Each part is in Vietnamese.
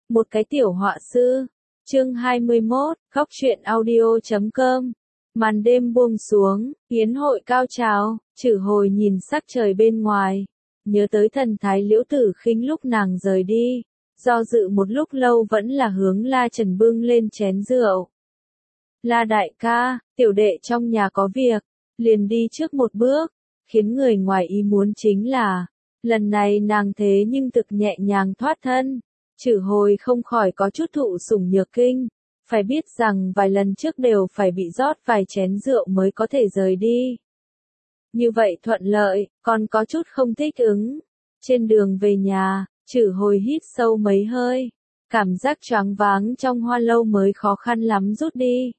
Một cái tiểu họa sư. Chương 21, khóc chuyện audio.com. Màn đêm buông xuống, yến hội cao trào, Trử Hồi nhìn sắc trời bên ngoài, nhớ tới thần thái Liễu Tử Khinh lúc nàng rời đi, do dự một lúc lâu vẫn là hướng La Trần bưng lên chén rượu. La đại ca, tiểu đệ trong nhà có việc, liền đi trước một bước, khiến người ngoài ý muốn chính là, lần này nàng thế nhưng thực nhẹ nhàng thoát thân. Trử Hồi không khỏi có chút thụ sủng nhược kinh, phải biết rằng vài lần trước đều phải bị rót vài chén rượu mới có thể rời đi. Như vậy thuận lợi, còn có chút không thích ứng. Trên đường về nhà, Trử Hồi hít sâu mấy hơi, cảm giác choáng váng trong hoa lâu mới khó khăn lắm rút đi.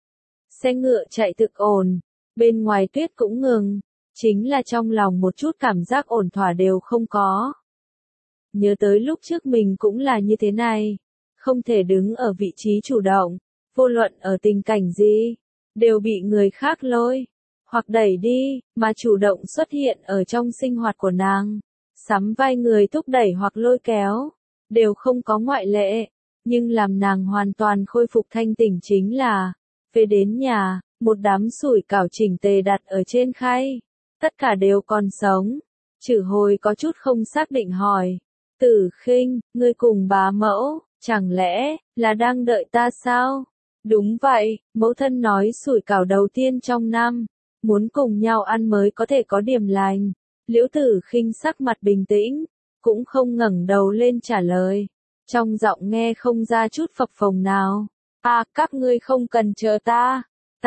Xe ngựa chạy thực ổn, bên ngoài tuyết cũng ngừng, chính là trong lòng một chút cảm giác ổn thỏa đều không có. Nhớ tới lúc trước mình cũng là như thế này, không thể đứng ở vị trí chủ động, vô luận ở tình cảnh gì, đều bị người khác lôi, hoặc đẩy đi, mà chủ động xuất hiện ở trong sinh hoạt của nàng, sắm vai người thúc đẩy hoặc lôi kéo, đều không có ngoại lệ, nhưng làm nàng hoàn toàn khôi phục thanh tỉnh chính là, về đến nhà, một đám sủi cảo chỉnh tề đặt ở trên khay, tất cả đều còn sống. Trử Hồi có chút không xác định hỏi. Tử Khinh, ngươi cùng bá mẫu, chẳng lẽ là đang đợi ta sao? Đúng vậy, mẫu thân nói sủi cảo đầu tiên trong năm, muốn cùng nhau ăn mới có thể có điểm lành. Liễu Tử Khinh sắc mặt bình tĩnh, cũng không ngẩng đầu lên trả lời, trong giọng nghe không ra chút phập phồng nào. À, các ngươi không cần chờ ta,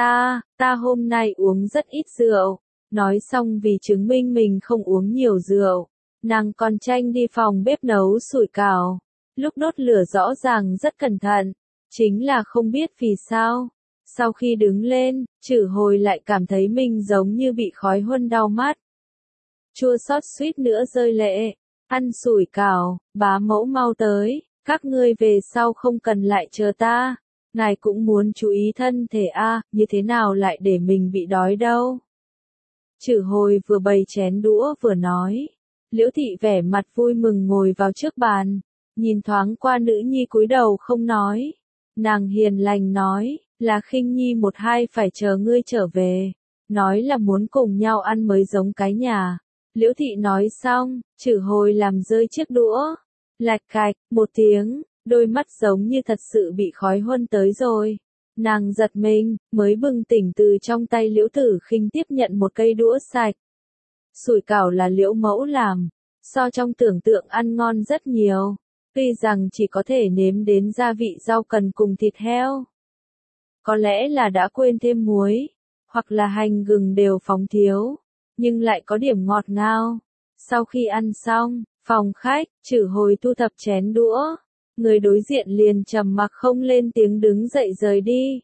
ta hôm nay uống rất ít rượu. Nói xong vì chứng minh mình không uống nhiều rượu, nàng còn tranh đi phòng bếp nấu sủi cảo. Lúc đốt lửa rõ ràng rất cẩn thận, chính là không biết vì sao. Sau khi đứng lên, Trử Hồi lại cảm thấy mình giống như bị khói huân đau mắt. Chua xót suýt nữa rơi lệ. Ăn sủi cảo, bá mẫu mau tới, các ngươi về sau không cần lại chờ ta. Ngài cũng muốn chú ý thân thể a, như thế nào lại để mình bị đói đâu. Trử Hồi vừa bày chén đũa vừa nói. Liễu thị vẻ mặt vui mừng ngồi vào trước bàn, nhìn thoáng qua nữ nhi cúi đầu không nói. Nàng hiền lành nói, là Khinh nhi một hai phải chờ ngươi trở về, nói là muốn cùng nhau ăn mới giống cái nhà. Liễu thị nói xong, Trử Hồi làm rơi chiếc đũa, lạch cạch, một tiếng, đôi mắt giống như thật sự bị khói huân tới rồi. Nàng giật mình, mới bừng tỉnh từ trong tay Liễu Tử Khinh tiếp nhận một cây đũa sạch. Sủi cảo là Liễu mẫu làm, so trong tưởng tượng ăn ngon rất nhiều, tuy rằng chỉ có thể nếm đến gia vị rau cần cùng thịt heo. Có lẽ là đã quên thêm muối, hoặc là hành gừng đều phóng thiếu, nhưng lại có điểm ngọt ngào. Sau khi ăn xong, phòng khách, Trử Hồi thu thập chén đũa, người đối diện liền trầm mặc không lên tiếng đứng dậy rời đi.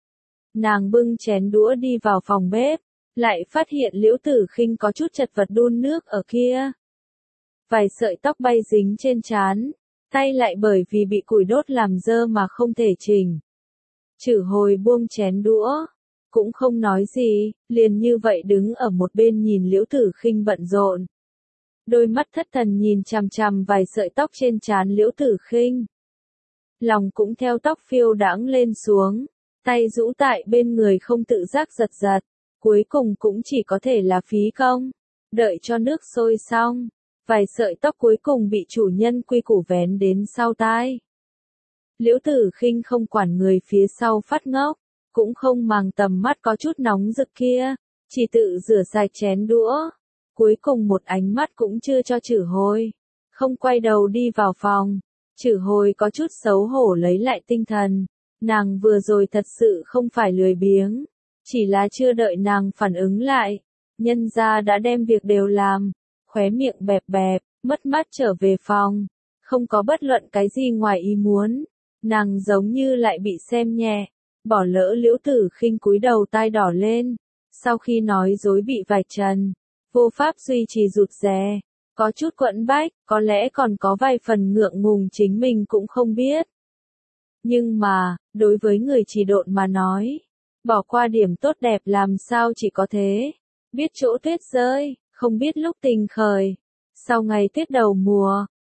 Nàng bưng chén đũa đi vào phòng bếp, lại phát hiện Liễu Tử Khinh có chút chật vật đun nước ở kia. Vài sợi tóc bay dính trên trán, tay lại bởi vì bị củi đốt làm dơ mà không thể chỉnh. Trử Hồi buông chén đũa, cũng không nói gì, liền như vậy đứng ở một bên nhìn Liễu Tử Khinh bận rộn. Đôi mắt thất thần nhìn chằm chằm vài sợi tóc trên trán Liễu Tử Khinh. Lòng cũng theo tóc phiêu đãng lên xuống, tay rũ tại bên người không tự giác giật giật, cuối cùng cũng chỉ có thể là phí công. Đợi cho nước sôi xong, vài sợi tóc cuối cùng bị chủ nhân quy củ vén đến sau tai. Liễu Tử Khinh không quản người phía sau phát ngốc, cũng không màng tầm mắt có chút nóng rực kia, chỉ tự rửa sạch chén đũa. Cuối cùng một ánh mắt cũng chưa cho Trử Hồi, không quay đầu đi vào phòng. Trử Hồi có chút xấu hổ lấy lại tinh thần, nàng vừa rồi thật sự không phải lười biếng, chỉ là chưa đợi nàng phản ứng lại, nhân gia đã đem việc đều làm, khóe miệng bẹp bẹp, mất mát trở về phòng, không có bất luận cái gì ngoài ý muốn, nàng giống như lại bị xem nhẹ, bỏ lỡ Liễu Tử Khinh cúi đầu tai đỏ lên, sau khi nói dối bị vạch trần, vô pháp duy trì rụt rè. Có chút quẫn bách, có lẽ còn có vài phần ngượng ngùng chính mình cũng không biết. Nhưng mà, đối với người chỉ độn mà nói, bỏ qua điểm tốt đẹp làm sao chỉ có thế. Biết chỗ tuyết rơi, không biết lúc tình khởi. Sau ngày tuyết đầu mùa,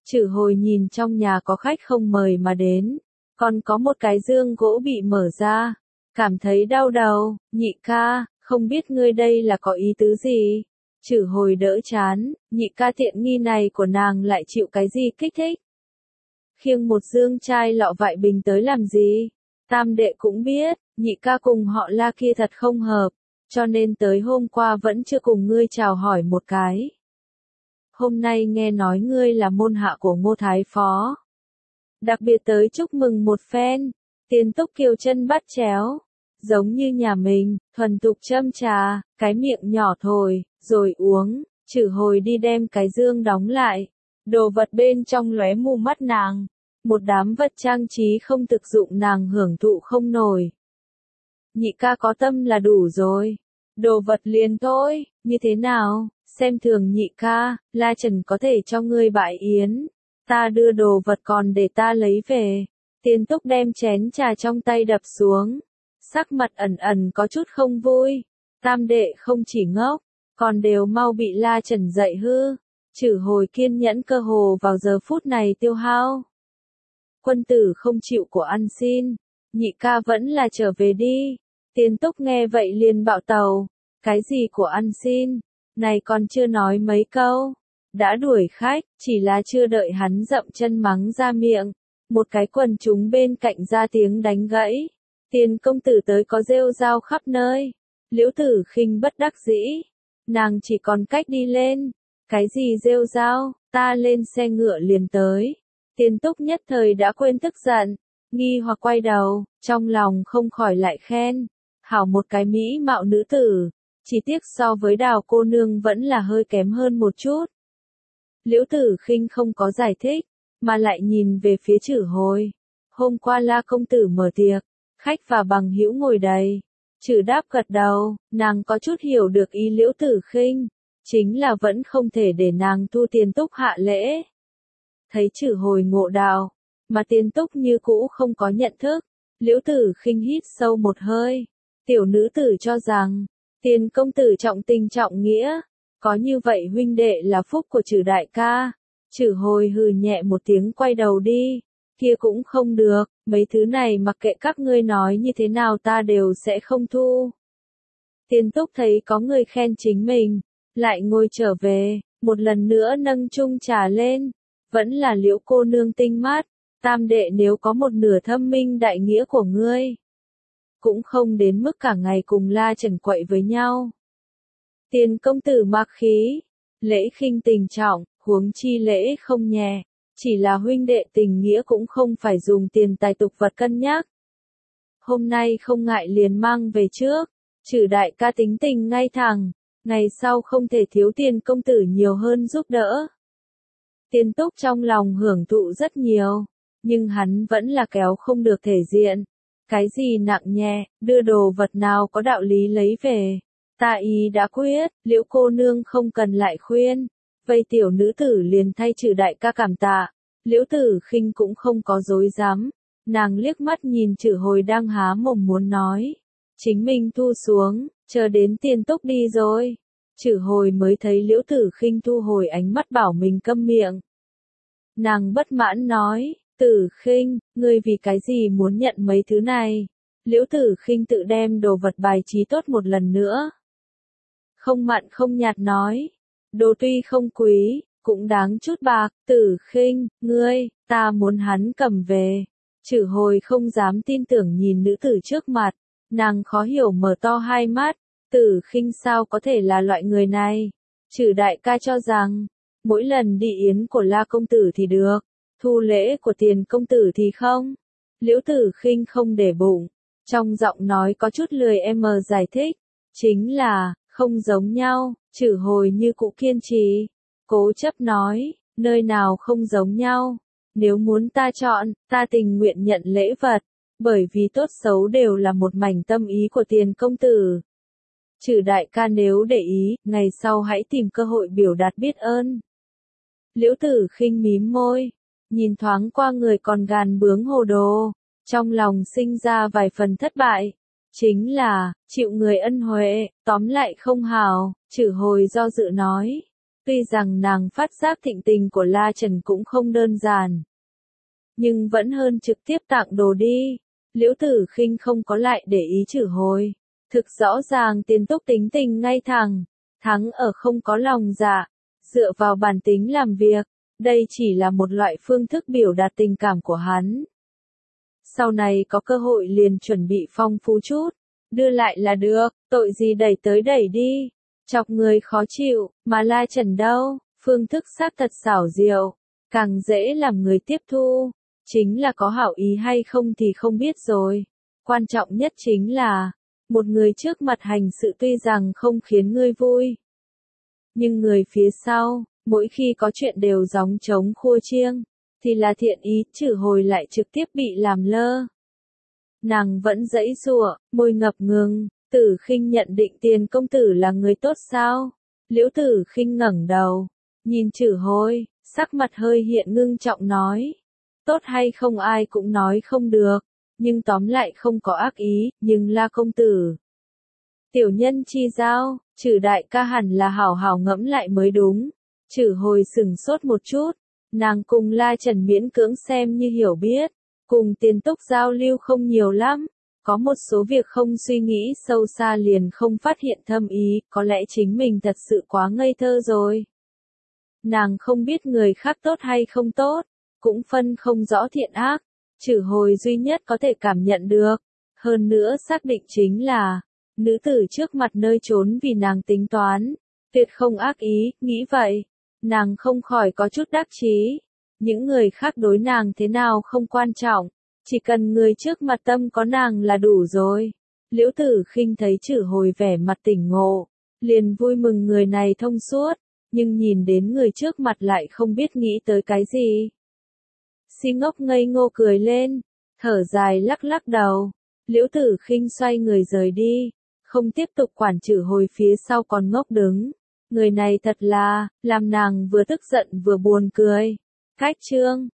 Chử hồi nhìn trong nhà có khách không mời mà đến, còn có một cái dương gỗ bị mở ra, cảm thấy đau đầu. Nhị ca, không biết ngươi đây là có ý tứ gì? Chử hồi đỡ chán, nhị ca tiện nghi này của nàng lại chịu cái gì kích thích? Khiêng một dương chai lọ vại bình tới làm gì? Tam đệ cũng biết, nhị ca cùng họ La kia thật không hợp, cho nên tới hôm qua vẫn chưa cùng ngươi chào hỏi một cái. Hôm nay nghe nói ngươi là môn hạ của Ngô Thái Phó, đặc biệt tới chúc mừng một phen. Tiền Túc kiều chân bắt chéo, giống như nhà mình, thuần tục châm trà, cái miệng nhỏ thổi, rồi uống. Chử hồi đi đem cái dương đóng lại, đồ vật bên trong lóe mù mắt nàng, một đám vật trang trí không thực dụng nàng hưởng thụ không nổi. Nhị ca có tâm là đủ rồi, đồ vật liền thôi, như thế nào, xem thường nhị ca, La Trần có thể cho ngươi bãi yến, ta đưa đồ vật còn để ta lấy về. Tiền Túc đem chén trà trong tay đập xuống, sắc mặt ẩn ẩn có chút không vui. Tam đệ không chỉ ngốc, còn đều mau bị La Trần dạy hư. Chử hồi kiên nhẫn cơ hồ vào giờ phút này tiêu hao. Quân tử không chịu của ăn xin, nhị ca vẫn là trở về đi. Tiền Túc nghe vậy liền bạo tàu, cái gì của ăn xin, này còn chưa nói mấy câu, đã đuổi khách, chỉ là chưa đợi hắn dậm chân mắng ra miệng, một cái quần chúng bên cạnh ra tiếng đánh gãy. Tiền công tử tới có rêu rao khắp nơi. Liễu Tử Khinh bất đắc dĩ, nàng chỉ còn cách đi lên. Cái gì rêu rao, ta lên xe ngựa liền tới. Tiền Túc nhất thời đã quên tức giận, nghi hoặc quay đầu, trong lòng không khỏi lại khen. Hảo một cái mỹ mạo nữ tử, chỉ tiếc so với Đào cô nương vẫn là hơi kém hơn một chút. Liễu Tử Khinh không có giải thích, mà lại nhìn về phía Chử hồi. Hôm qua La công tử mở tiệc, khách và bằng hữu ngồi đầy. Chử đáp gật đầu, nàng có chút hiểu được ý Liễu Tử Khinh, chính là vẫn không thể để nàng thu Tiền Túc hạ lễ. Thấy Chử hồi ngộ đạo, mà Tiền Túc như cũ không có nhận thức, Liễu Tử Khinh hít sâu một hơi. Tiểu nữ tử cho rằng, Tiền công tử trọng tình trọng nghĩa, có như vậy huynh đệ là phúc của Chử đại ca. Chử hồi hừ nhẹ một tiếng quay đầu đi, kia cũng không được, mấy thứ này mặc kệ các ngươi nói như thế nào ta đều sẽ không thu. Tiền Túc thấy có người khen chính mình, lại ngồi trở về, một lần nữa nâng chung trà lên, vẫn là Liễu cô nương tinh mắt, tam đệ nếu có một nửa thâm minh đại nghĩa của ngươi, cũng không đến mức cả ngày cùng La Trần quậy với nhau. Tiền công tử mặc khí, lễ khinh tình trọng, huống chi lễ không nhẹ, chỉ là huynh đệ tình nghĩa cũng không phải dùng tiền tài tục vật cân nhắc. Hôm nay không ngại liền mang về trước, Chử đại ca tính tình ngay thẳng, ngày sau không thể thiếu Tiền công tử nhiều hơn giúp đỡ. Tiền Túc trong lòng hưởng thụ rất nhiều, nhưng hắn vẫn là kéo không được thể diện. Cái gì nặng nhẹ, đưa đồ vật nào có đạo lý lấy về. Ta ý đã quyết, Liễu cô nương không cần lại khuyên. Vây tiểu nữ tử liền thay Chử đại ca cảm tạ. Liễu Tử Khinh cũng không có dối dám. Nàng liếc mắt nhìn Chử hồi đang há mồm muốn nói. Chính mình thu xuống, chờ đến Tiền Túc đi rồi. Chử hồi mới thấy Liễu Tử Khinh thu hồi ánh mắt bảo mình câm miệng. Nàng bất mãn nói, Tử Khinh, ngươi vì cái gì muốn nhận mấy thứ này? Liễu Tử Khinh tự đem đồ vật bài trí tốt một lần nữa. Không mặn không nhạt nói, đồ tuy không quý, cũng đáng chút bạc. Tử Khinh, ngươi, ta muốn hắn cầm về. Chử hồi không dám tin tưởng nhìn nữ tử trước mặt, nàng khó hiểu mở to hai mắt. Tử Khinh sao có thể là loại người này? Chử đại ca cho rằng, mỗi lần đi yến của La công tử thì được, thu lễ của Tiền công tử thì không. Liễu Tử Khinh không để bụng, trong giọng nói có chút lười giải thích, chính là, không giống nhau. Chử hồi như cụ kiên trì, cố chấp nói, nơi nào không giống nhau. Nếu muốn ta chọn, ta tình nguyện nhận lễ vật, bởi vì tốt xấu đều là một mảnh tâm ý của Tiền công tử. Chử đại ca nếu để ý, ngày sau hãy tìm cơ hội biểu đạt biết ơn. Liễu Tử Khinh mím môi, nhìn thoáng qua người còn gàn bướng hồ đồ, trong lòng sinh ra vài phần thất bại. Chính là, chịu người ân huệ, tóm lại không hào. Chử hồi do dự nói, Tuy rằng nàng phát giác thịnh tình của La Trần cũng không đơn giản, nhưng vẫn hơn trực tiếp tặng đồ đi. Liễu Tử Khinh không có lại để ý Chử Hồi. Thực rõ ràng Tiền Túc tính tình ngay thẳng, thắng ở không có lòng dạ, dựa vào bản tính làm việc. Đây chỉ là một loại phương thức biểu đạt tình cảm của hắn. Sau này có cơ hội liền chuẩn bị phong phú chút, đưa lại là được, tội gì đẩy tới đẩy đi, chọc người khó chịu, mà La Trần đâu, phương thức xác thật xảo diệu, càng dễ làm người tiếp thu, chính là có hảo ý hay không thì không biết rồi. Quan trọng nhất chính là, một người trước mặt hành sự tuy rằng không khiến ngươi vui, nhưng người phía sau, mỗi khi có chuyện đều gióng trống khua chiêng, thì là thiện ý. Chử Hồi lại trực tiếp bị làm lơ. Nàng vẫn giãy giụa, môi ngập ngừng. Tử Khinh nhận định Tiền công tử là người tốt sao? Liễu Tử Khinh ngẩng đầu, nhìn Chử Hồi, sắc mặt hơi hiện ngưng trọng nói. Tốt hay không ai cũng nói không được, nhưng tóm lại không có ác ý, nhưng La công tử. Tiểu nhân chi giao, Chử đại ca hẳn là hảo hảo ngẫm lại mới đúng. Chử Hồi sừng sốt một chút, nàng cùng La Trần miễn cưỡng xem như hiểu biết, cùng Tiền Túc giao lưu không nhiều lắm, có một số việc không suy nghĩ sâu xa liền không phát hiện thâm ý, có lẽ chính mình thật sự quá ngây thơ rồi. Nàng không biết người khác tốt hay không tốt, cũng phân không rõ thiện ác, Chử Hồi duy nhất có thể cảm nhận được, hơn nữa xác định chính là, nữ tử trước mặt nơi trốn vì nàng tính toán, tuyệt không ác ý. Nghĩ vậy, nàng không khỏi có chút đắc chí. Những người khác đối nàng thế nào không quan trọng, chỉ cần người trước mặt tâm có nàng là đủ rồi. Liễu Tử Khinh thấy Chử Hồi vẻ mặt tỉnh ngộ, liền vui mừng người này thông suốt, nhưng nhìn đến người trước mặt lại không biết nghĩ tới cái gì. Si ngốc ngây ngô cười lên, thở dài lắc lắc đầu. Liễu Tử Khinh xoay người rời đi, không tiếp tục quản Chử Hồi phía sau còn ngốc đứng. Người này thật là, làm nàng vừa tức giận vừa buồn cười. Cách chương